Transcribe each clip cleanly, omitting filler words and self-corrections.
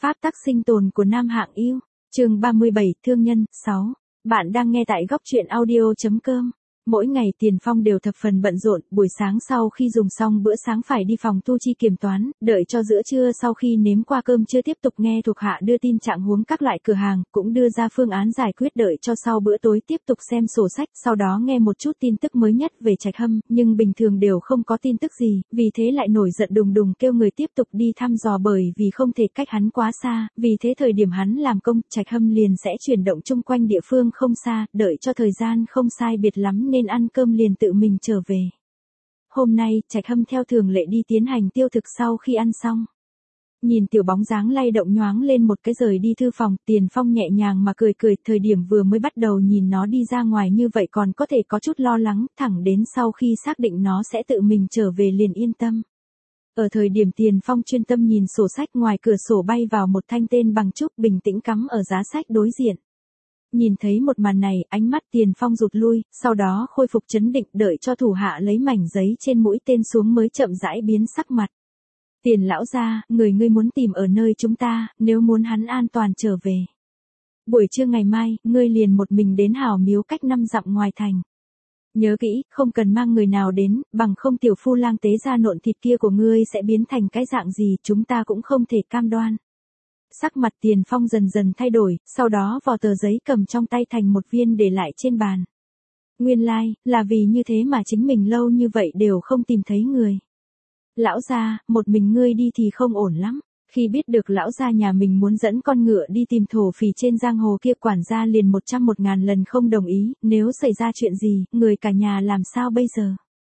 Pháp tắc sinh tồn của Nam Hạng Yêu, chương 37, Thương nhân, 6. Bạn đang nghe tại góc truyện audio.com. Mỗi ngày Tiền Phong đều thập phần bận rộn, buổi sáng sau khi dùng xong bữa sáng phải đi phòng thu chi kiểm toán, đợi cho giữa trưa sau khi nếm qua cơm trưa tiếp tục nghe thuộc hạ đưa tin trạng huống các loại cửa hàng, cũng đưa ra phương án giải quyết, đợi cho sau bữa tối tiếp tục xem sổ sách, sau đó nghe một chút tin tức mới nhất về Trạch Hâm, nhưng bình thường đều không có tin tức gì, vì thế lại nổi giận đùng đùng kêu người tiếp tục đi thăm dò, bởi vì không thể cách hắn quá xa, vì thế thời điểm hắn làm công, Trạch Hâm liền sẽ chuyển động chung quanh địa phương không xa, đợi cho thời gian không sai biệt lắm nên ăn cơm liền tự mình trở về. Hôm nay, Trạch Hâm theo thường lệ đi tiến hành tiêu thực sau khi ăn xong. Nhìn tiểu bóng dáng lay động nhoáng lên một cái rời đi thư phòng, Tiền Phong nhẹ nhàng mà cười cười, thời điểm vừa mới bắt đầu nhìn nó đi ra ngoài như vậy còn có thể có chút lo lắng, thẳng đến sau khi xác định nó sẽ tự mình trở về liền yên tâm. Ở thời điểm Tiền Phong chuyên tâm nhìn sổ sách, ngoài cửa sổ bay vào một thanh tên bằng trúc bình tĩnh cắm ở giá sách đối diện. Nhìn thấy một màn này, ánh mắt Tiền Phong rụt lui, sau đó khôi phục trấn định, đợi cho thủ hạ lấy mảnh giấy trên mũi tên xuống mới chậm rãi biến sắc mặt. Tiền lão gia, người ngươi muốn tìm ở nơi chúng ta, nếu muốn hắn an toàn trở về. Buổi trưa ngày mai, ngươi liền một mình đến Hảo Miếu cách 5 dặm ngoài thành. Nhớ kỹ, không cần mang người nào đến, bằng không tiểu phu lang tế ra nộn thịt kia của ngươi sẽ biến thành cái dạng gì, chúng ta cũng không thể cam đoan. Sắc mặt Tiền Phong dần dần thay đổi, sau đó vò tờ giấy cầm trong tay thành một viên để lại trên bàn. Nguyên lai, là vì như thế mà chính mình lâu như vậy đều không tìm thấy người. Lão gia, một mình ngươi đi thì không ổn lắm. Khi biết được lão gia nhà mình muốn dẫn con ngựa đi tìm thổ phỉ trên giang hồ kia, quản gia liền 100.000 lần không đồng ý, nếu xảy ra chuyện gì, người cả nhà làm sao bây giờ?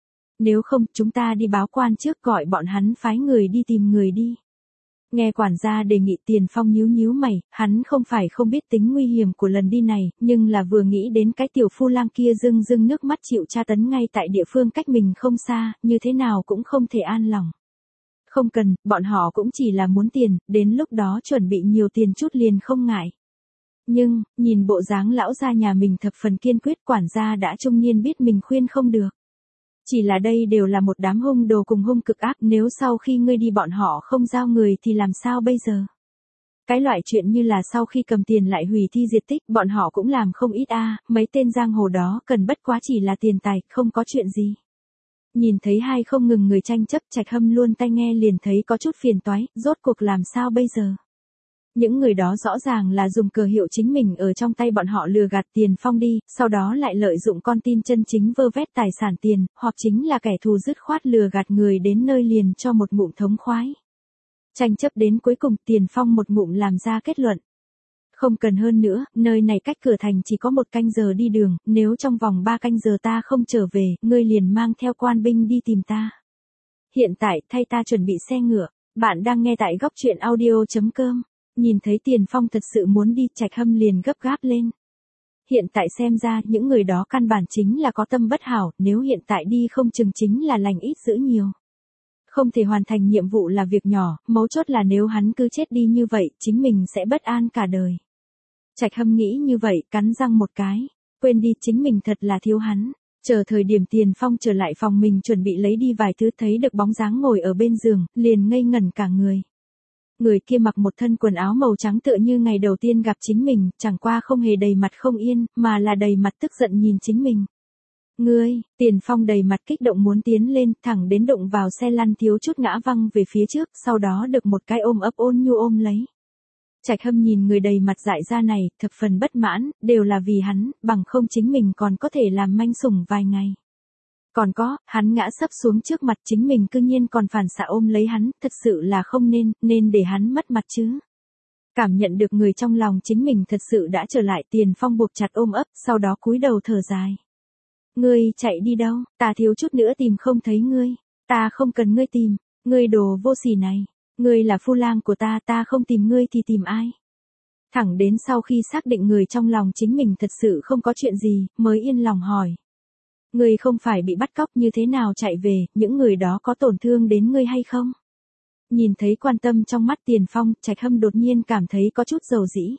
Nếu không, chúng ta đi báo quan trước, gọi bọn hắn phái người đi tìm người đi. Nghe quản gia đề nghị, Tiền Phong nhíu nhíu mày, hắn không phải không biết tính nguy hiểm của lần đi này, nhưng là vừa nghĩ đến cái tiểu phu lang kia rưng rưng nước mắt chịu tra tấn ngay tại địa phương cách mình không xa, như thế nào cũng không thể an lòng. Không cần, bọn họ cũng chỉ là muốn tiền, đến lúc đó chuẩn bị nhiều tiền chút liền không ngại. Nhưng, nhìn bộ dáng lão gia nhà mình thập phần kiên quyết, quản gia đã trung niên biết mình khuyên không được. Chỉ là đây đều là một đám hung đồ cùng hung cực ác, nếu sau khi ngươi đi bọn họ không giao người thì làm sao bây giờ? Cái loại chuyện như là sau khi cầm tiền lại hủy thi diệt tích, bọn họ cũng làm không ít mấy tên giang hồ đó cần bất quá chỉ là tiền tài, không có chuyện gì. Nhìn thấy hai không ngừng người tranh chấp, Trạch Hâm luôn tai nghe liền thấy có chút phiền toái, rốt cuộc làm sao bây giờ? Những người đó rõ ràng là dùng cờ hiệu chính mình ở trong tay bọn họ lừa gạt Tiền Phong đi, sau đó lại lợi dụng con tin chân chính vơ vét tài sản tiền, hoặc chính là kẻ thù dứt khoát lừa gạt người đến nơi liền cho một ngụm thống khoái. Tranh chấp đến cuối cùng, Tiền Phong một ngụm làm ra kết luận. Không cần hơn nữa, nơi này cách cửa thành chỉ có 1 canh giờ đi đường, nếu trong vòng 3 canh giờ ta không trở về, ngươi liền mang theo quan binh đi tìm ta. Hiện tại, thay ta chuẩn bị xe ngựa. Bạn đang nghe tại góc truyện audio.com. Nhìn thấy Tiền Phong thật sự muốn đi, Trạch Hâm liền gấp gáp lên. Hiện tại xem ra, những người đó căn bản chính là có tâm bất hảo, nếu hiện tại đi không chừng chính là lành ít dữ nhiều. Không thể hoàn thành nhiệm vụ là việc nhỏ, mấu chốt là nếu hắn cứ chết đi như vậy, chính mình sẽ bất an cả đời. Trạch Hâm nghĩ như vậy, cắn răng một cái. Quên đi, chính mình thật là thiếu hắn. Chờ thời điểm Tiền Phong trở lại phòng mình chuẩn bị lấy đi vài thứ, thấy được bóng dáng ngồi ở bên giường, liền ngây ngẩn cả người. Người kia mặc một thân quần áo màu trắng tựa như ngày đầu tiên gặp chính mình, chẳng qua không hề đầy mặt không yên, mà là đầy mặt tức giận nhìn chính mình. Ngươi, Tiền Phong đầy mặt kích động muốn tiến lên, thẳng đến đụng vào xe lăn thiếu chút ngã văng về phía trước, sau đó được một cái ôm ấp ôn nhu ôm lấy. Trạch Hâm nhìn người đầy mặt dại ra này, thập phần bất mãn, đều là vì hắn, bằng không chính mình còn có thể làm manh sủng vài ngày. Còn có, hắn ngã sấp xuống trước mặt chính mình cư nhiên còn phản xạ ôm lấy hắn, thật sự là không nên để hắn mất mặt chứ. Cảm nhận được người trong lòng chính mình thật sự đã trở lại, Tiền Phong buộc chặt ôm ấp, sau đó cúi đầu thở dài. Ngươi chạy đi đâu, ta thiếu chút nữa tìm không thấy ngươi, ta không cần ngươi tìm, ngươi đồ vô sỉ này, ngươi là phu lang của ta không tìm ngươi thì tìm ai. Thẳng đến sau khi xác định người trong lòng chính mình thật sự không có chuyện gì, mới yên lòng hỏi. Ngươi không phải bị bắt cóc như thế nào chạy về, những người đó có tổn thương đến ngươi hay không? Nhìn thấy quan tâm trong mắt Tiền Phong, Trạch Hâm đột nhiên cảm thấy có chút dầu dĩ.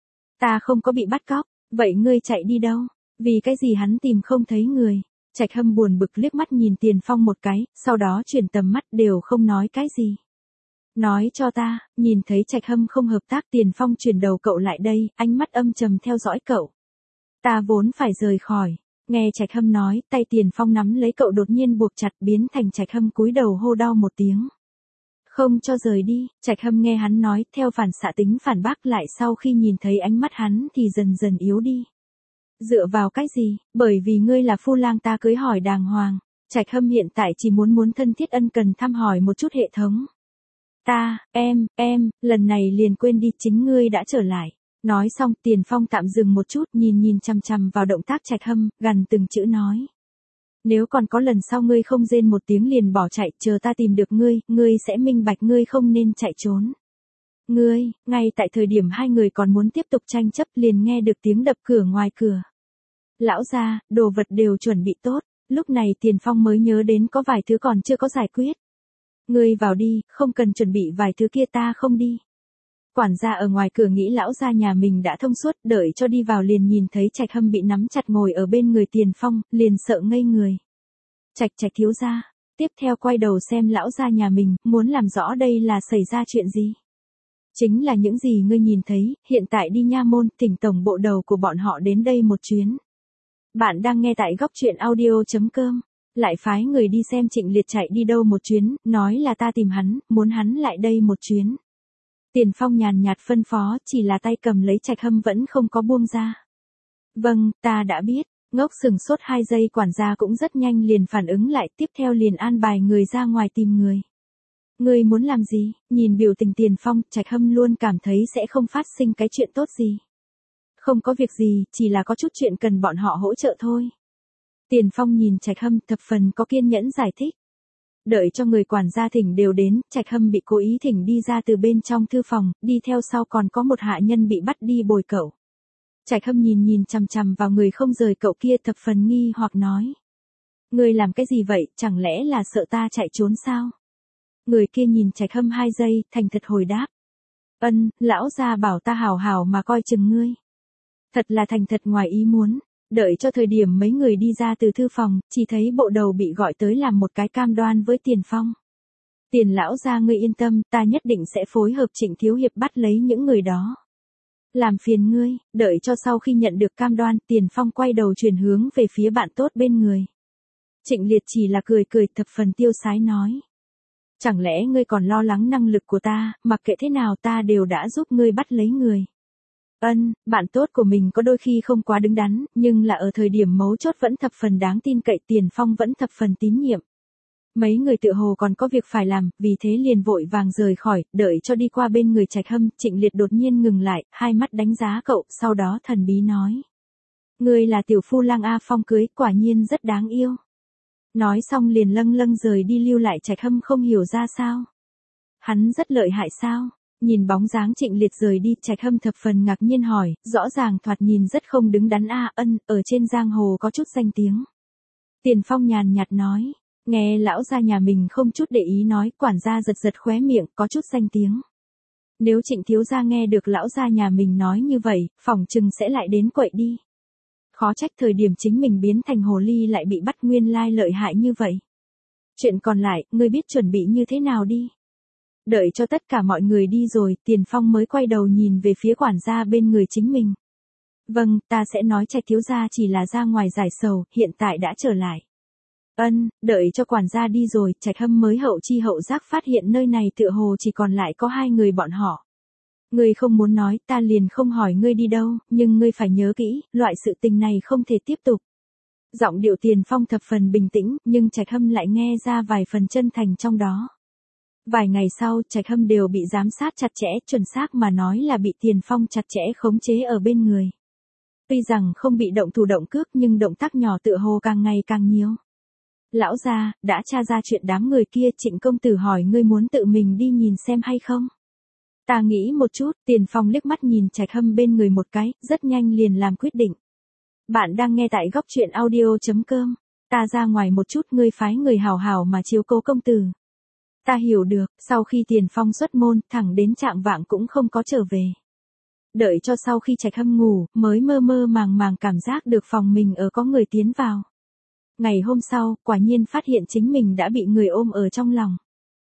Ta không có bị bắt cóc, vậy ngươi chạy đi đâu? Vì cái gì hắn tìm không thấy người? Trạch Hâm buồn bực liếc mắt nhìn Tiền Phong một cái, sau đó chuyển tầm mắt đều không nói cái gì. Nói cho ta, nhìn thấy Trạch Hâm không hợp tác, Tiền Phong chuyển đầu cậu lại đây, ánh mắt âm trầm theo dõi cậu. Ta vốn phải rời khỏi. Nghe Trạch Hâm nói, tay Tiền Phong nắm lấy cậu đột nhiên buộc chặt, biến thành Trạch Hâm cúi đầu hô đau một tiếng. Không cho rời đi. Trạch Hâm nghe hắn nói, theo phản xạ tính phản bác lại, sau khi nhìn thấy ánh mắt hắn thì dần dần yếu đi. Dựa vào cái gì? Bởi vì ngươi là phu lang ta cưới hỏi đàng hoàng. Trạch Hâm hiện tại chỉ muốn thân thiết ân cần thăm hỏi một chút hệ thống. Lần này liền quên đi, chính ngươi đã trở lại. Nói xong, Tiền Phong tạm dừng một chút, nhìn chằm chằm vào động tác Trạch Hâm, gằn từng chữ nói. Nếu còn có lần sau ngươi không rên một tiếng liền bỏ chạy, chờ ta tìm được ngươi sẽ minh bạch ngươi không nên chạy trốn. Ngay tại thời điểm hai người còn muốn tiếp tục tranh chấp liền nghe được tiếng đập cửa ngoài cửa. Lão gia, đồ vật đều chuẩn bị tốt, lúc này Tiền Phong mới nhớ đến có vài thứ còn chưa có giải quyết. Ngươi vào đi, không cần chuẩn bị vài thứ kia, ta không đi. Quản gia ở ngoài cửa nghĩ lão gia nhà mình đã thông suốt, đợi cho đi vào liền nhìn thấy Trạch Hâm bị nắm chặt ngồi ở bên người Tiền Phong, liền sợ ngây người. Trạch thiếu gia, tiếp theo quay đầu xem lão gia nhà mình, muốn làm rõ đây là xảy ra chuyện gì. Chính là những gì ngươi nhìn thấy, hiện tại đi nha môn, thỉnh tổng bộ đầu của bọn họ đến đây một chuyến. Bạn đang nghe tại góc truyện audio.com. Lại phái người đi xem Trịnh Liệt chạy đi đâu một chuyến, nói là ta tìm hắn, muốn hắn lại đây một chuyến. Tiền Phong nhàn nhạt phân phó, chỉ là tay cầm lấy Trạch Hâm vẫn không có buông ra. Vâng, ta đã biết. Ngốc sừng sốt 2 giây, quản gia cũng rất nhanh liền phản ứng lại, tiếp theo liền an bài người ra ngoài tìm người. Ngươi muốn làm gì? Nhìn biểu tình Tiền Phong, Trạch Hâm luôn cảm thấy sẽ không phát sinh cái chuyện tốt gì. Không có việc gì, chỉ là có chút chuyện cần bọn họ hỗ trợ thôi. Tiền Phong nhìn Trạch Hâm thập phần có kiên nhẫn giải thích. Đợi cho người quản gia thỉnh đều đến, Trạch Hâm bị cố ý thỉnh đi ra từ bên trong thư phòng, đi theo sau còn có một hạ nhân bị bắt đi bồi cậu. Trạch Hâm nhìn chằm chằm vào người không rời cậu kia, thập phần nghi hoặc nói. Ngươi làm cái gì vậy, chẳng lẽ là sợ ta chạy trốn sao? Người kia nhìn Trạch Hâm 2 giây, thành thật hồi đáp. Lão gia bảo ta hảo hảo mà coi chừng ngươi. Thật là thành thật ngoài ý muốn. Đợi cho thời điểm mấy người đi ra từ thư phòng, chỉ thấy bộ đầu bị gọi tới làm một cái cam đoan với Tiền Phong. Tiền lão gia, ngươi yên tâm, ta nhất định sẽ phối hợp Trịnh thiếu hiệp bắt lấy những người đó. Làm phiền ngươi. Đợi cho sau khi nhận được cam đoan, Tiền Phong quay đầu chuyển hướng về phía bạn tốt bên người. Trịnh Liệt chỉ là cười thập phần tiêu sái nói. Chẳng lẽ ngươi còn lo lắng năng lực của ta, mặc kệ thế nào ta đều đã giúp ngươi bắt lấy người. Bạn tốt của mình có đôi khi không quá đứng đắn, nhưng là ở thời điểm mấu chốt vẫn thập phần đáng tin cậy, Tiền Phong vẫn thập phần tín nhiệm. Mấy người tự hồ còn có việc phải làm, vì thế liền vội vàng rời khỏi, đợi cho đi qua bên người Trạch Hâm, Trịnh Liệt đột nhiên ngừng lại, hai mắt đánh giá cậu, sau đó thần bí nói. Ngươi là tiểu phu lang A Phong cưới, quả nhiên rất đáng yêu. Nói xong liền lâng rời đi, lưu lại Trạch Hâm không hiểu ra sao. Hắn rất lợi hại sao? Nhìn bóng dáng Trịnh Liệt rời đi, Trạch Hâm thập phần ngạc nhiên hỏi, rõ ràng thoạt nhìn rất không đứng đắn a. Ở trên giang hồ có chút danh tiếng. Tiền Phong nhàn nhạt nói, nghe lão gia nhà mình không chút để ý nói, quản gia giật khóe miệng, có chút danh tiếng. Nếu Trịnh thiếu gia nghe được lão gia nhà mình nói như vậy, phỏng chừng sẽ lại đến quậy đi. Khó trách thời điểm chính mình biến thành hồ ly lại bị bắt, nguyên lai lợi hại như vậy. Chuyện còn lại, ngươi biết chuẩn bị như thế nào đi. Đợi cho tất cả mọi người đi rồi, Tiền Phong mới quay đầu nhìn về phía quản gia bên người chính mình. Vâng, ta sẽ nói Trạch thiếu gia chỉ là ra ngoài giải sầu, hiện tại đã trở lại. Đợi cho quản gia đi rồi, Trạch Hâm mới hậu chi hậu giác phát hiện nơi này tựa hồ chỉ còn lại có 2 người bọn họ. Ngươi không muốn nói, ta liền không hỏi ngươi đi đâu, nhưng ngươi phải nhớ kỹ, loại sự tình này không thể tiếp tục. Giọng điệu Tiền Phong thập phần bình tĩnh, nhưng Trạch Hâm lại nghe ra vài phần chân thành trong đó. Vài ngày sau, Trạch Hâm đều bị giám sát chặt chẽ, chuẩn xác mà nói là bị Tiền Phong chặt chẽ khống chế ở bên người. Tuy rằng không bị động thủ động cước nhưng động tác nhỏ tựa hồ càng ngày càng nhiều. Lão gia, đã tra ra chuyện đám người kia, Trịnh công tử hỏi ngươi muốn tự mình đi nhìn xem hay không? Ta nghĩ một chút, Tiền Phong liếc mắt nhìn Trạch Hâm bên người một cái, rất nhanh liền làm quyết định. Bạn đang nghe tại góc truyện audio.com. Ta ra ngoài một chút, ngươi phái người hảo hảo mà chiếu cố công tử. Ta hiểu được. Sau khi Tiền Phong xuất môn, thẳng đến trạng vạng cũng không có trở về. Đợi cho sau khi Trạch Hâm ngủ, mới mơ màng cảm giác được phòng mình ở có người tiến vào. Ngày hôm sau, quả nhiên phát hiện chính mình đã bị người ôm ở trong lòng.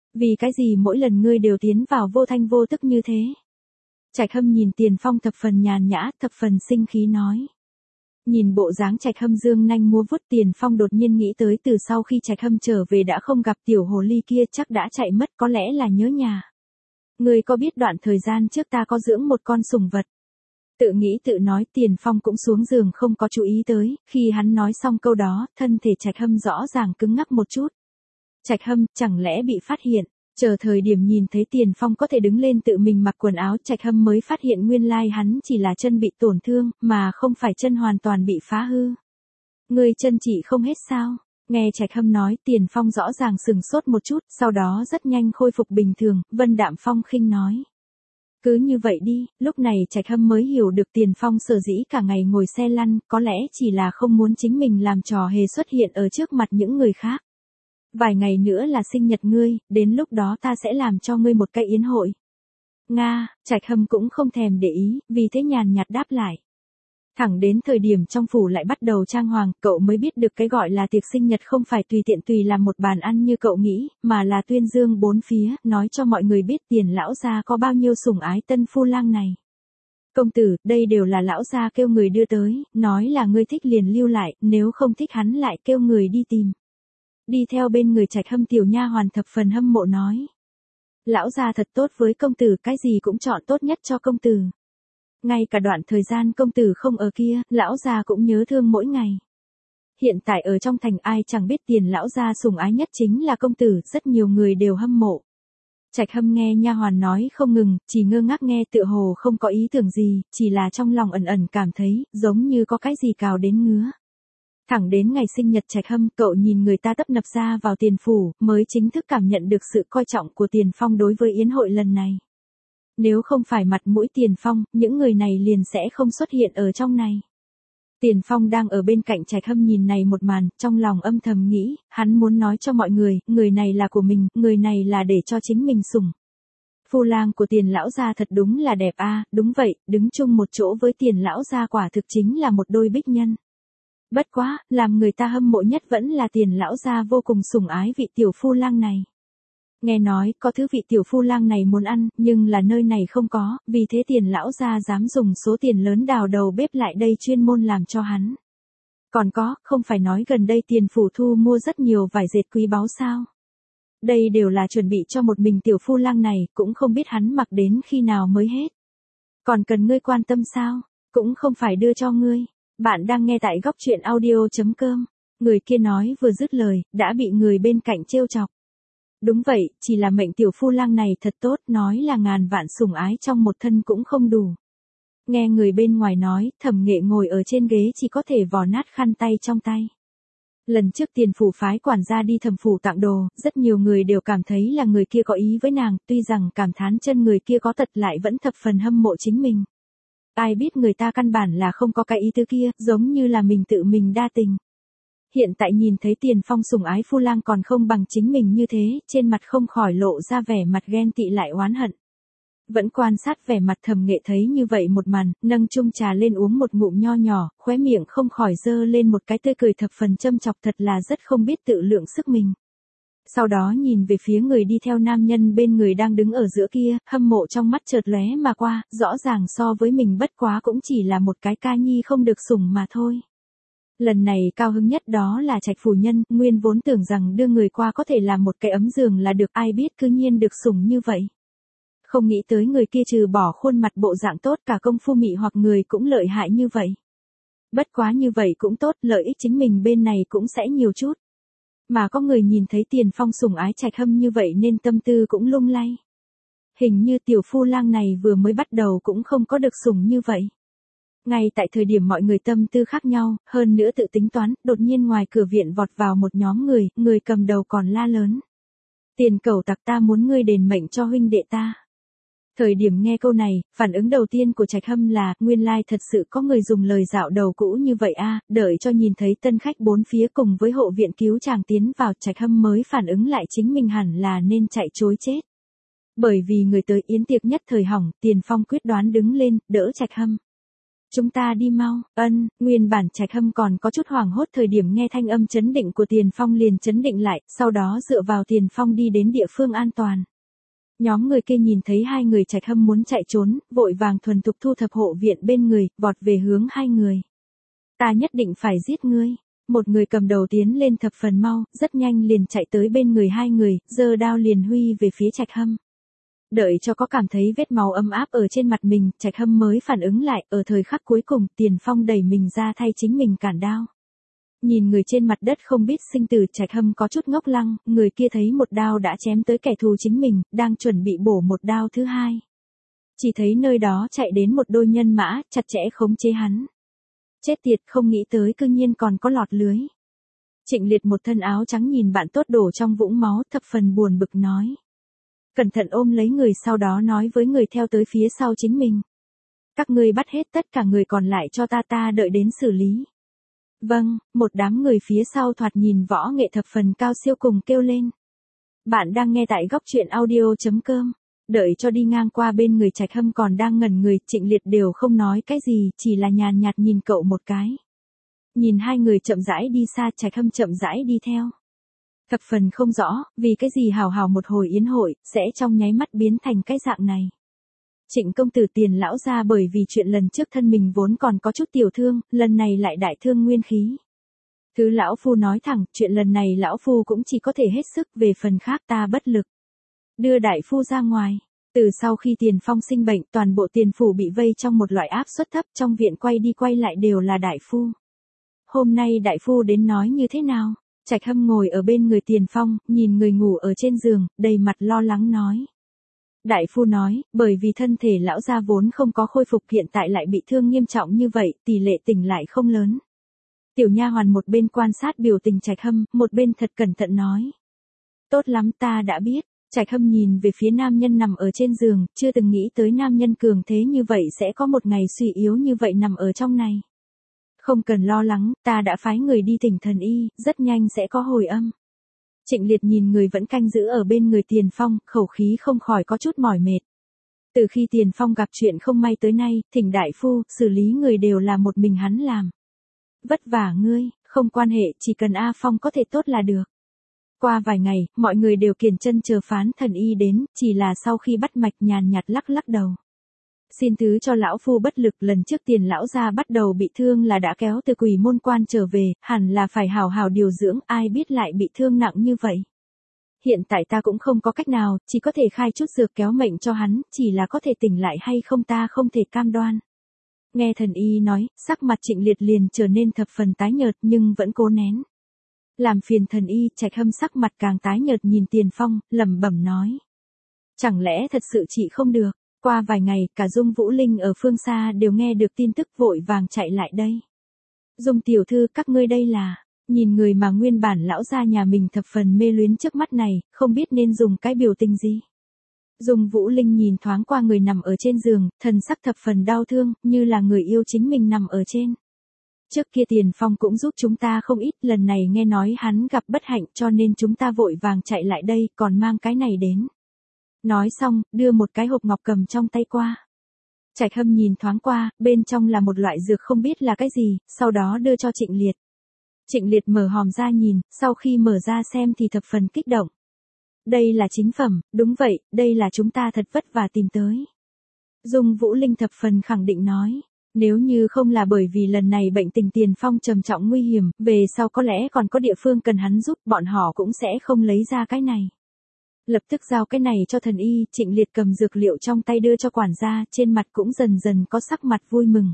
Vì cái gì mỗi lần ngươi đều tiến vào vô thanh vô tức như thế? Trạch Hâm nhìn Tiền Phong thập phần nhàn nhã, thập phần sinh khí nói. Nhìn bộ dáng Trạch Hâm dương nanh múa vuốt, Tiền Phong đột nhiên nghĩ tới từ sau khi Trạch Hâm trở về đã không gặp tiểu hồ ly kia, chắc đã chạy mất, có lẽ là nhớ nhà. Ngươi có biết đoạn thời gian trước ta có dưỡng một con sủng vật? Tự nghĩ tự nói, Tiền Phong cũng xuống giường không có chú ý tới, khi hắn nói xong câu đó, thân thể Trạch Hâm rõ ràng cứng ngắc một chút. Trạch Hâm, chẳng lẽ bị phát hiện? Chờ thời điểm nhìn thấy Tiền Phong có thể đứng lên tự mình mặc quần áo, Trạch Hâm mới phát hiện nguyên lai hắn chỉ là chân bị tổn thương, mà không phải chân hoàn toàn bị phá hư. Ngươi chân chỉ không hết sao? Nghe Trạch Hâm nói, Tiền Phong rõ ràng sừng sốt một chút, sau đó rất nhanh khôi phục bình thường, Vân Đạm Phong khinh nói. Cứ như vậy đi, lúc này Trạch Hâm mới hiểu được Tiền Phong sở dĩ cả ngày ngồi xe lăn, có lẽ chỉ là không muốn chính mình làm trò hề xuất hiện ở trước mặt những người khác. Vài ngày nữa là sinh nhật ngươi, đến lúc đó ta sẽ làm cho ngươi một cái yến hội. Nga, Trạch Hâm cũng không thèm để ý, vì thế nhàn nhạt đáp lại. Thẳng đến thời điểm trong phủ lại bắt đầu trang hoàng, cậu mới biết được cái gọi là tiệc sinh nhật không phải tùy tiện tùy làm một bàn ăn như cậu nghĩ, mà là tuyên dương bốn phía, nói cho mọi người biết Tiền lão gia có bao nhiêu sủng ái tân phu lang này. Công tử, đây đều là lão gia kêu người đưa tới, nói là ngươi thích liền lưu lại, nếu không thích hắn lại kêu người đi tìm. Đi theo bên người Trạch Hâm tiểu nha hoàn thập phần hâm mộ nói. Lão gia thật tốt với công tử, cái gì cũng chọn tốt nhất cho công tử. Ngay cả đoạn thời gian công tử không ở kia, lão gia cũng nhớ thương mỗi ngày. Hiện tại ở trong thành ai chẳng biết Tiền lão gia sủng ái nhất chính là công tử, rất nhiều người đều hâm mộ. Trạch Hâm nghe nha hoàn nói không ngừng, chỉ ngơ ngác nghe tựa hồ không có ý tưởng gì, chỉ là trong lòng ẩn ẩn cảm thấy, giống như có cái gì cào đến ngứa. Thẳng đến ngày sinh nhật Trạch Hâm, cậu nhìn người ta tấp nập ra vào Tiền phủ, mới chính thức cảm nhận được sự coi trọng của Tiền Phong đối với yến hội lần này. Nếu không phải mặt mũi Tiền Phong, những người này liền sẽ không xuất hiện ở trong này. Tiền Phong đang ở bên cạnh Trạch Hâm nhìn này một màn, trong lòng âm thầm nghĩ, hắn muốn nói cho mọi người này là của mình, người này là để cho chính mình sủng. Phu lang của Tiền lão gia thật đúng là đẹp a, đúng vậy, đứng chung một chỗ với Tiền lão gia quả thực chính là một đôi bích nhân. Bất quá, làm người ta hâm mộ nhất vẫn là Tiền lão gia vô cùng sủng ái vị tiểu phu lang này. Nghe nói, có thứ vị tiểu phu lang này muốn ăn, nhưng là nơi này không có, vì thế Tiền lão gia dám dùng số tiền lớn đào đầu bếp lại đây chuyên môn làm cho hắn. Còn có, không phải nói gần đây Tiền phủ thu mua rất nhiều vải dệt quý báu sao? Đây đều là chuẩn bị cho một mình tiểu phu lang này, cũng không biết hắn mặc đến khi nào mới hết. Còn cần ngươi quan tâm sao? Cũng không phải đưa cho ngươi. Bạn đang nghe tại góc truyện audio.com. Người kia nói vừa dứt lời, đã bị người bên cạnh trêu chọc. Đúng vậy, chỉ là mệnh tiểu phu lang này thật tốt, nói là ngàn vạn sủng ái trong một thân cũng không đủ. Nghe người bên ngoài nói, Thẩm Nghệ ngồi ở trên ghế chỉ có thể vò nát khăn tay trong tay. Lần trước Tiền phủ phái quản gia đi Thẩm phủ tặng đồ, rất nhiều người đều cảm thấy là người kia có ý với nàng, tuy rằng cảm thán chân người kia có tật lại vẫn thập phần hâm mộ chính mình. Ai biết người ta căn bản là không có cái ý tứ kia, giống như là mình tự mình đa tình. Hiện tại nhìn thấy Tiền Phong sủng ái phu lang còn không bằng chính mình như thế, trên mặt không khỏi lộ ra vẻ mặt ghen tị lại oán hận. Vẫn quan sát vẻ mặt Thẩm Nghệ thấy như vậy một màn, nâng chung trà lên uống một ngụm nho nhỏ, khóe miệng không khỏi dơ lên một cái tươi cười thập phần châm chọc, thật là rất không biết tự lượng sức mình. Sau đó nhìn về phía người đi theo nam nhân bên người đang đứng ở giữa kia, hâm mộ trong mắt chợt lóe mà qua, rõ ràng so với mình bất quá cũng chỉ là một cái ca nhi không được sủng mà thôi. Lần này cao hứng nhất đó là Trạch phủ nhân, nguyên vốn tưởng rằng đưa người qua có thể làm một cái ấm giường là được, ai biết cư nhiên được sủng như vậy. Không nghĩ tới người kia trừ bỏ khuôn mặt bộ dạng tốt cả công phu mị hoặc người cũng lợi hại như vậy. Bất quá như vậy cũng tốt, lợi ích chính mình bên này cũng sẽ nhiều chút. Mà có người nhìn thấy Tiền Phong sủng ái Trạch Hâm như vậy nên tâm tư cũng lung lay. Hình như tiểu phu lang này vừa mới bắt đầu cũng không có được sủng như vậy. Ngay tại thời điểm mọi người tâm tư khác nhau, hơn nữa tự tính toán, đột nhiên ngoài cửa viện vọt vào một nhóm người cầm đầu còn la lớn. Tiền cẩu tặc, ta muốn ngươi đền mệnh cho huynh đệ ta. Thời điểm nghe câu này, phản ứng đầu tiên của Trạch Hâm là, nguyên lai thật sự có người dùng lời dạo đầu cũ như vậy a, đợi cho nhìn thấy tân khách bốn phía cùng với hộ viện cứu chàng tiến vào, Trạch Hâm mới phản ứng lại chính mình hẳn là nên chạy trối chết. Bởi vì người tới yến tiệc nhất thời hỏng, Tiền Phong quyết đoán đứng lên, đỡ Trạch Hâm. Chúng ta đi mau. Nguyên bản Trạch Hâm còn có chút hoảng hốt, thời điểm nghe thanh âm chấn định của Tiền Phong liền chấn định lại, sau đó dựa vào Tiền Phong đi đến địa phương an toàn. Nhóm người kia nhìn thấy hai người Trạch Hâm muốn chạy trốn, vội vàng thuần thục thu thập hộ viện bên người, vọt về hướng hai người. Ta nhất định phải giết ngươi. Một người cầm đầu tiến lên thập phần mau, rất nhanh liền chạy tới bên người hai người, giơ đao liền huy về phía Trạch Hâm. Đợi cho có cảm thấy vết máu ấm áp ở trên mặt mình, Trạch Hâm mới phản ứng lại, ở thời khắc cuối cùng, Tiền Phong đẩy mình ra thay chính mình cản đao. Nhìn người trên mặt đất không biết sinh tử, Trạch Hâm có chút ngốc lăng, người kia thấy một đao đã chém tới kẻ thù chính mình, đang chuẩn bị bổ một đao thứ hai. Chỉ thấy nơi đó chạy đến một đôi nhân mã, chặt chẽ khống chế hắn. Chết tiệt, không nghĩ tới cư nhiên còn có lọt lưới. Trịnh Liệt một thân áo trắng nhìn bạn tốt đổ trong vũng máu, thập phần buồn bực nói. Cẩn thận ôm lấy người, sau đó nói với người theo tới phía sau chính mình. Các ngươi bắt hết tất cả người còn lại cho ta đợi đến xử lý. Vâng, một đám người phía sau thoạt nhìn võ nghệ thập phần cao siêu cùng kêu lên. Bạn đang nghe tại góc truyện audio.com. Đợi cho đi ngang qua bên người Trạch Hâm còn đang ngẩn người, Trịnh Liệt đều không nói cái gì, chỉ là nhàn nhạt nhìn cậu một cái. Nhìn hai người chậm rãi đi xa, Trạch Hâm chậm rãi đi theo. Thập phần không rõ, vì cái gì hào hào một hồi yến hội, sẽ trong nháy mắt biến thành cái dạng này. Trịnh công tử Tiền lão gia bởi vì chuyện lần trước thân mình vốn còn có chút tiểu thương, lần này lại đại thương nguyên khí. Thứ lão phu nói thẳng, chuyện lần này lão phu cũng chỉ có thể hết sức, về phần khác ta bất lực. Đưa đại phu ra ngoài. Từ sau khi Tiền Phong sinh bệnh, toàn bộ Tiền phủ bị vây trong một loại áp suất thấp, trong viện quay đi quay lại đều là đại phu. Hôm nay đại phu đến nói như thế nào? Trạch Hâm ngồi ở bên người Tiền Phong, nhìn người ngủ ở trên giường, đầy mặt lo lắng nói. Đại phu nói, bởi vì thân thể lão gia vốn không có khôi phục, hiện tại lại bị thương nghiêm trọng như vậy, tỷ lệ tỉnh lại không lớn. Tiểu nha hoàn một bên quan sát biểu tình Trạch Hâm, một bên thật cẩn thận nói. Tốt lắm, ta đã biết. Trạch Hâm nhìn về phía nam nhân nằm ở trên giường, chưa từng nghĩ tới nam nhân cường thế như vậy sẽ có một ngày suy yếu như vậy nằm ở trong này. Không cần lo lắng, ta đã phái người đi thỉnh thần y, rất nhanh sẽ có hồi âm. Trịnh Liệt nhìn người vẫn canh giữ ở bên người Tiền Phong, khẩu khí không khỏi có chút mỏi mệt. Từ khi Tiền Phong gặp chuyện không may tới nay, thỉnh đại phu, xử lý người đều là một mình hắn làm. Vất vả ngươi, không quan hệ, chỉ cần A Phong có thể tốt là được. Qua vài ngày, mọi người đều kiềm chân chờ phán thần y đến, chỉ là sau khi bắt mạch nhàn nhạt lắc lắc đầu. Xin thứ cho lão phu bất lực, lần trước Tiền lão gia bắt đầu bị thương là đã kéo từ Quỷ Môn Quan trở về, hẳn là phải hào hào điều dưỡng, ai biết lại bị thương nặng như vậy. Hiện tại ta cũng không có cách nào, chỉ có thể khai chút dược kéo mệnh cho hắn, chỉ là có thể tỉnh lại hay không ta không thể cam đoan. Nghe thần y nói, sắc mặt Trịnh Liệt liền trở nên thập phần tái nhợt nhưng vẫn cố nén. Làm phiền thần y, Trạch Hâm sắc mặt càng tái nhợt nhìn Tiền Phong, lẩm bẩm nói. Chẳng lẽ thật sự trị không được? Qua vài ngày, cả Dung Vũ Linh ở phương xa đều nghe được tin tức vội vàng chạy lại đây. Dung tiểu thư, các ngươi đây là, nhìn người mà nguyên bản lão gia nhà mình thập phần mê luyến trước mắt này, không biết nên dùng cái biểu tình gì. Dung Vũ Linh nhìn thoáng qua người nằm ở trên giường, thần sắc thập phần đau thương, như là người yêu chính mình nằm ở trên. Trước kia Tiền Phong cũng giúp chúng ta không ít, lần này nghe nói hắn gặp bất hạnh cho nên chúng ta vội vàng chạy lại đây, còn mang cái này đến. Nói xong, đưa một cái hộp ngọc cầm trong tay qua. Trạch Hâm nhìn thoáng qua, bên trong là một loại dược không biết là cái gì, sau đó đưa cho Trịnh Liệt. Trịnh Liệt mở hòm ra nhìn, sau khi mở ra xem thì thập phần kích động. Đây là chính phẩm, đúng vậy, đây là chúng ta thật vất vả tìm tới. Dung Vũ Linh thập phần khẳng định nói. Nếu như không là bởi vì lần này bệnh tình Tiền Phong trầm trọng nguy hiểm, về sau có lẽ còn có địa phương cần hắn giúp, bọn họ cũng sẽ không lấy ra cái này. Lập tức giao cái này cho thần y, Trịnh Liệt cầm dược liệu trong tay đưa cho quản gia, trên mặt cũng dần dần có sắc mặt vui mừng.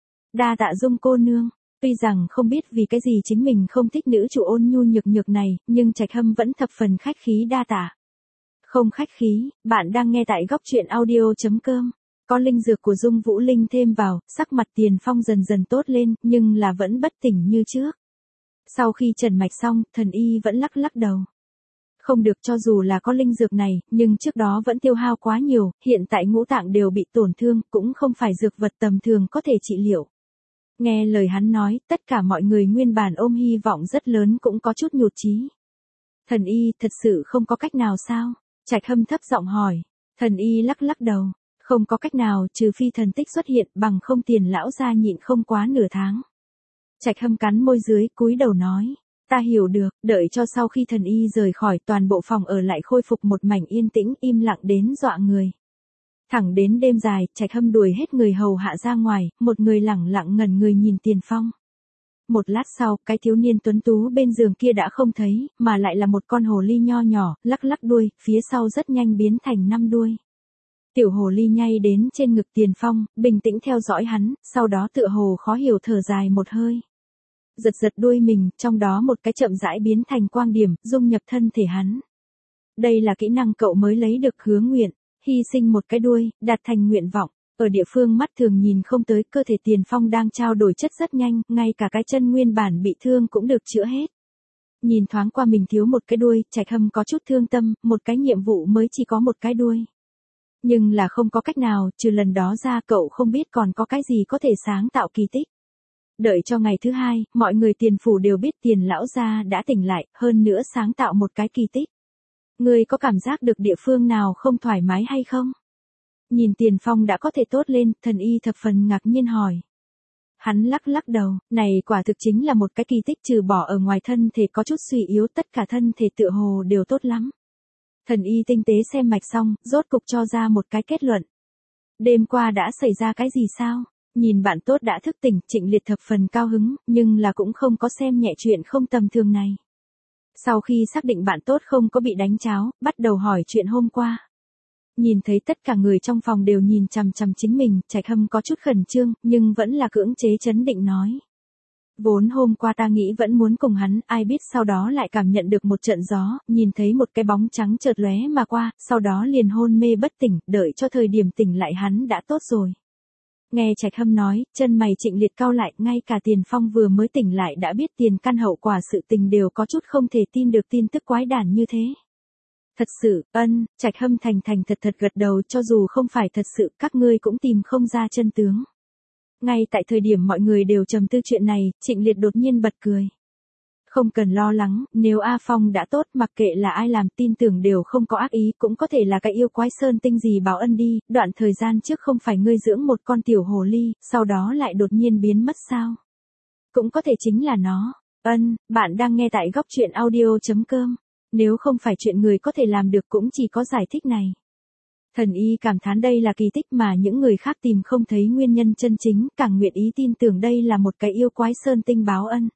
Đa tạ Dung cô nương, tuy rằng không biết vì cái gì chính mình không thích nữ chủ ôn nhu nhược nhược này, nhưng Trạch Hâm vẫn thập phần khách khí đa tạ. Không khách khí, bạn đang nghe tại góc truyện audio.com. Có linh dược của Dung Vũ Linh thêm vào, sắc mặt Tiền Phong dần dần tốt lên, nhưng là vẫn bất tỉnh như trước. Sau khi trần mạch xong, thần y vẫn lắc lắc đầu. Không được, cho dù là có linh dược này, nhưng trước đó vẫn tiêu hao quá nhiều, hiện tại ngũ tạng đều bị tổn thương, cũng không phải dược vật tầm thường có thể trị liệu. Nghe lời hắn nói, tất cả mọi người nguyên bản ôm hy vọng rất lớn cũng có chút nhụt chí. Thần y, thật sự không có cách nào sao? Trạch Hâm thấp giọng hỏi. Thần y lắc lắc đầu. Không có cách nào trừ phi thần tích xuất hiện, bằng không Tiền lão gia nhịn không quá nửa tháng. Trạch Hâm cắn môi dưới, cúi đầu nói. Ta hiểu được, đợi cho sau khi thần y rời khỏi, toàn bộ phòng ở lại khôi phục một mảnh yên tĩnh, im lặng đến dọa người. Thẳng đến đêm dài, Trạch Hâm đuổi hết người hầu hạ ra ngoài, một người lẳng lặng ngẩn người nhìn Tiền Phong. Một lát sau, cái thiếu niên tuấn tú bên giường kia đã không thấy, mà lại là một con hồ ly nho nhỏ, lắc lắc đuôi, phía sau rất nhanh biến thành 5 đuôi. Tiểu hồ ly nhay đến trên ngực Tiền Phong, bình tĩnh theo dõi hắn, sau đó tựa hồ khó hiểu thở dài một hơi. Giật giật đuôi mình, trong đó một cái chậm rãi biến thành quang điểm, dung nhập thân thể hắn. Đây là kỹ năng cậu mới lấy được, hứa nguyện, hy sinh một cái đuôi, đạt thành nguyện vọng. Ở địa phương mắt thường nhìn không tới, cơ thể Tiền Phong đang trao đổi chất rất nhanh, ngay cả cái chân nguyên bản bị thương cũng được chữa hết. Nhìn thoáng qua mình thiếu một cái đuôi, Trạch Hâm có chút thương tâm, một cái nhiệm vụ mới chỉ có một cái đuôi. Nhưng là không có cách nào, trừ lần đó ra cậu không biết còn có cái gì có thể sáng tạo kỳ tích. Đợi cho ngày thứ hai, mọi người Tiền phủ đều biết Tiền lão gia đã tỉnh lại, hơn nữa sáng tạo một cái kỳ tích. Ngươi có cảm giác được địa phương nào không thoải mái hay không? Nhìn Tiền Phong đã có thể tốt lên, thần y thập phần ngạc nhiên hỏi. Hắn lắc lắc đầu, này quả thực chính là một cái kỳ tích, trừ bỏ ở ngoài thân thể có chút suy yếu, tất cả thân thể tựa hồ đều tốt lắm. Thần y tinh tế xem mạch xong, rốt cục cho ra một cái kết luận. Đêm qua đã xảy ra cái gì sao? Nhìn bạn tốt đã thức tỉnh, Trịnh Liệt thập phần cao hứng, nhưng là cũng không có xem nhẹ chuyện không tầm thường này. Sau khi xác định bạn tốt không có bị đánh cháo, bắt đầu hỏi chuyện hôm qua. Nhìn thấy tất cả người trong phòng đều nhìn chằm chằm chính mình, Trạch Hâm có chút khẩn trương, nhưng vẫn là cưỡng chế trấn định nói. Vốn hôm qua ta nghĩ vẫn muốn cùng hắn, ai biết sau đó lại cảm nhận được một trận gió, nhìn thấy một cái bóng trắng chợt lóe mà qua, sau đó liền hôn mê bất tỉnh, đợi cho thời điểm tỉnh lại hắn đã tốt rồi. Nghe Trạch Hâm nói, chân mày Trịnh Liệt cau lại, ngay cả Tiền Phong vừa mới tỉnh lại đã biết tiền căn hậu quả sự tình, đều có chút không thể tin được tin tức quái đản như thế. Thật sự, Trạch Hâm thành thật gật đầu, cho dù không phải thật sự, các ngươi cũng tìm không ra chân tướng. Ngay tại thời điểm mọi người đều trầm tư chuyện này, Trịnh Liệt đột nhiên bật cười. Không cần lo lắng, nếu A Phong đã tốt, mặc kệ là ai làm, tin tưởng đều không có ác ý, cũng có thể là cái yêu quái sơn tinh gì Bảo Ân đi, đoạn thời gian trước không phải ngươi dưỡng một con tiểu hồ ly, sau đó lại đột nhiên biến mất sao? Cũng có thể chính là nó. Bạn đang nghe tại góc truyện audio.com. Nếu không phải chuyện người có thể làm được cũng chỉ có giải thích này. Thần y cảm thán đây là kỳ tích mà những người khác tìm không thấy nguyên nhân chân chính, càng nguyện ý tin tưởng đây là một cái yêu quái sơn tinh báo ân.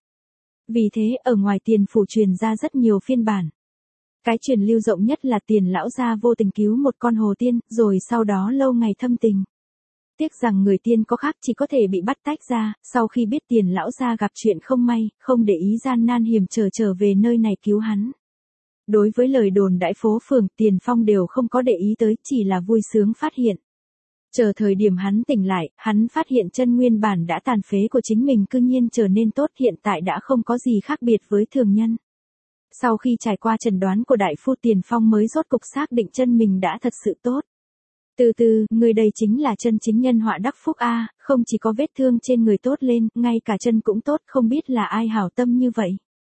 Vì thế, ở ngoài Tiền phủ truyền ra rất nhiều phiên bản. Cái truyền lưu rộng nhất là Tiền lão gia vô tình cứu một con hồ tiên, rồi sau đó lâu ngày thâm tình. Tiếc rằng người tiên có khác, chỉ có thể bị bắt tách ra, sau khi biết Tiền lão gia gặp chuyện không may, không để ý gian nan hiểm trở về nơi này cứu hắn. Đối với lời đồn đãi phố phường, Tiền Phong đều không có để ý tới, chỉ là vui sướng phát hiện. Chờ thời điểm hắn tỉnh lại, hắn phát hiện chân nguyên bản đã tàn phế của chính mình cư nhiên trở nên tốt, hiện tại đã không có gì khác biệt với thường nhân. Sau khi trải qua chẩn đoán của đại phu, Tiền Phong mới rốt cục xác định chân mình đã thật sự tốt. Từ từ, người đây chính là chân chính nhân họa đắc phúc a, không chỉ có vết thương trên người tốt lên, ngay cả chân cũng tốt, không biết là ai hảo tâm như vậy.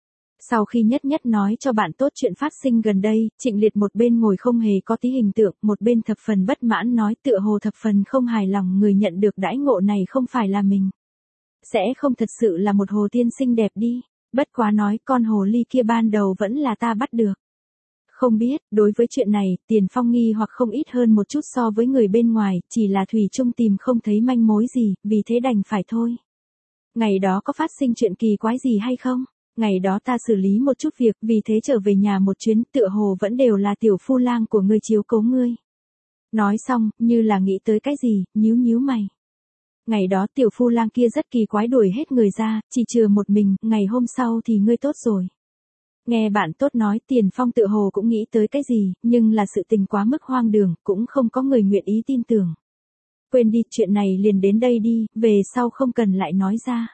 Sau khi nhất nói cho bạn tốt chuyện phát sinh gần đây, Trịnh Liệt một bên ngồi không hề có tí hình tượng, một bên thập phần bất mãn nói, tựa hồ thập phần không hài lòng, người nhận được đãi ngộ này không phải là mình. Sẽ không thật sự là một hồ tiên xinh đẹp đi, bất quá nói con hồ ly kia ban đầu vẫn là ta bắt được. Không biết, đối với chuyện này, Tiền Phong nghi hoặc không ít hơn một chút so với người bên ngoài, chỉ là thủy chung tìm không thấy manh mối gì, vì thế đành phải thôi. Ngày đó có phát sinh chuyện kỳ quái gì hay không? Ngày đó ta xử lý một chút việc, vì thế trở về nhà một chuyến, tựa hồ vẫn đều là tiểu phu lang của ngươi chiếu cố ngươi. Nói xong, như là nghĩ tới cái gì, nhíu mày. Ngày đó tiểu phu lang kia rất kỳ quái, đuổi hết người ra, chỉ chừa một mình, ngày hôm sau thì ngươi tốt rồi. Nghe bạn tốt nói, Tiền Phong tựa hồ cũng nghĩ tới cái gì, nhưng là sự tình quá mức hoang đường, cũng không có người nguyện ý tin tưởng. Quên đi, chuyện này liền đến đây đi, về sau không cần lại nói ra.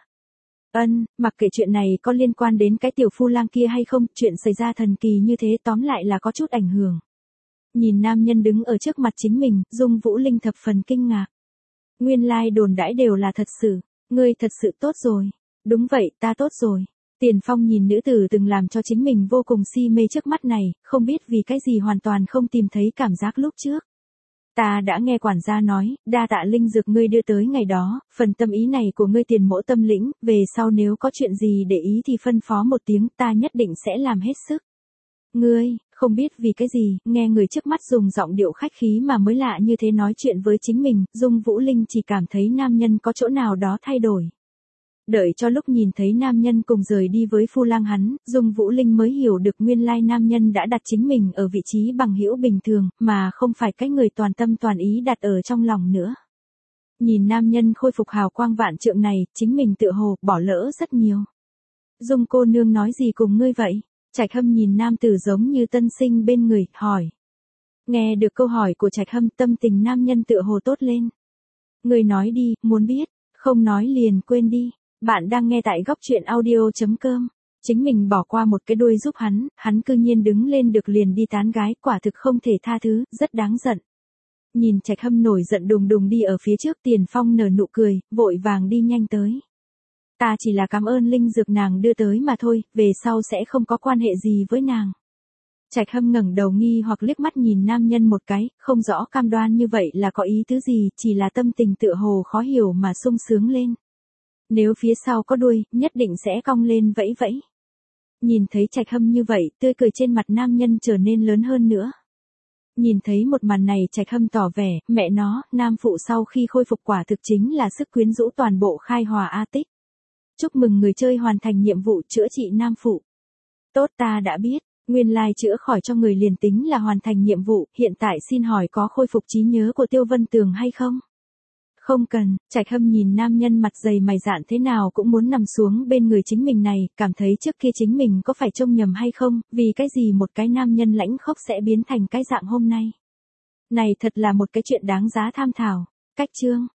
Mặc kệ chuyện này có liên quan đến cái tiểu phu lang kia hay không, chuyện xảy ra thần kỳ như thế tóm lại là có chút ảnh hưởng. Nhìn nam nhân đứng ở trước mặt chính mình, Dung Vũ Linh thập phần kinh ngạc. Nguyên lai đồn đãi đều là thật sự, ngươi thật sự tốt rồi. Đúng vậy, ta tốt rồi. Tiền Phong nhìn nữ tử từng làm cho chính mình vô cùng si mê trước mắt này, không biết vì cái gì hoàn toàn không tìm thấy cảm giác lúc trước. Ta đã nghe quản gia nói, đa tạ linh dược ngươi đưa tới ngày đó, phần tâm ý này của ngươi tiền mỗ tâm lĩnh, về sau nếu có chuyện gì để ý thì phân phó một tiếng, ta nhất định sẽ làm hết sức. Ngươi, không biết vì cái gì, nghe người trước mắt dùng giọng điệu khách khí mà mới lạ như thế nói chuyện với chính mình, Dung Vũ Linh chỉ cảm thấy nam nhân có chỗ nào đó thay đổi. Đợi cho lúc nhìn thấy nam nhân cùng rời đi với phu lang hắn, Dung Vũ Linh mới hiểu được nguyên lai nam nhân đã đặt chính mình ở vị trí bằng hữu bình thường, mà không phải cái người toàn tâm toàn ý đặt ở trong lòng nữa. Nhìn nam nhân khôi phục hào quang vạn trượng này, chính mình tựa hồ bỏ lỡ rất nhiều. Dung cô nương nói gì cùng ngươi vậy? Trạch Hâm nhìn nam tử giống như tân sinh bên người, hỏi. Nghe được câu hỏi của Trạch Hâm, tâm tình nam nhân tựa hồ tốt lên. Ngươi nói đi, muốn biết, không nói liền quên đi. Bạn đang nghe tại góc truyện audio.com. Chính mình bỏ qua một cái đuôi giúp hắn cư nhiên đứng lên được liền đi tán gái, quả thực không thể tha thứ, rất đáng giận. Nhìn Trạch Hâm nổi giận đùng đùng đi ở phía trước, Tiền Phong nở nụ cười, vội vàng đi nhanh tới. Ta chỉ là cảm ơn linh dược nàng đưa tới mà thôi, về sau sẽ không có quan hệ gì với nàng. Trạch Hâm ngẩng đầu nghi hoặc liếc mắt nhìn nam nhân một cái, không rõ cam đoan như vậy là có ý tứ gì, chỉ là tâm tình tựa hồ khó hiểu mà sung sướng lên. Nếu phía sau có đuôi, nhất định sẽ cong lên vẫy vẫy. Nhìn thấy Trạch Hâm như vậy, tươi cười trên mặt nam nhân trở nên lớn hơn nữa. Nhìn thấy một màn này, Trạch Hâm tỏ vẻ, mẹ nó, nam phụ sau khi khôi phục quả thực chính là sức quyến rũ toàn bộ Khai Hòa A Tích. Chúc mừng người chơi hoàn thành nhiệm vụ chữa trị nam phụ. Tốt, ta đã biết, nguyên lai chữa khỏi cho người liền tính là hoàn thành nhiệm vụ, hiện tại xin hỏi có khôi phục trí nhớ của Tiêu Vân Tường hay không? Không cần. Trạch Hâm nhìn nam nhân mặt dày mày dạn thế nào cũng muốn nằm xuống bên người chính mình này, cảm thấy trước kia chính mình có phải trông nhầm hay không, vì cái gì một cái nam nhân lãnh khốc sẽ biến thành cái dạng hôm nay. Này thật là một cái chuyện đáng giá tham thảo. Cách chương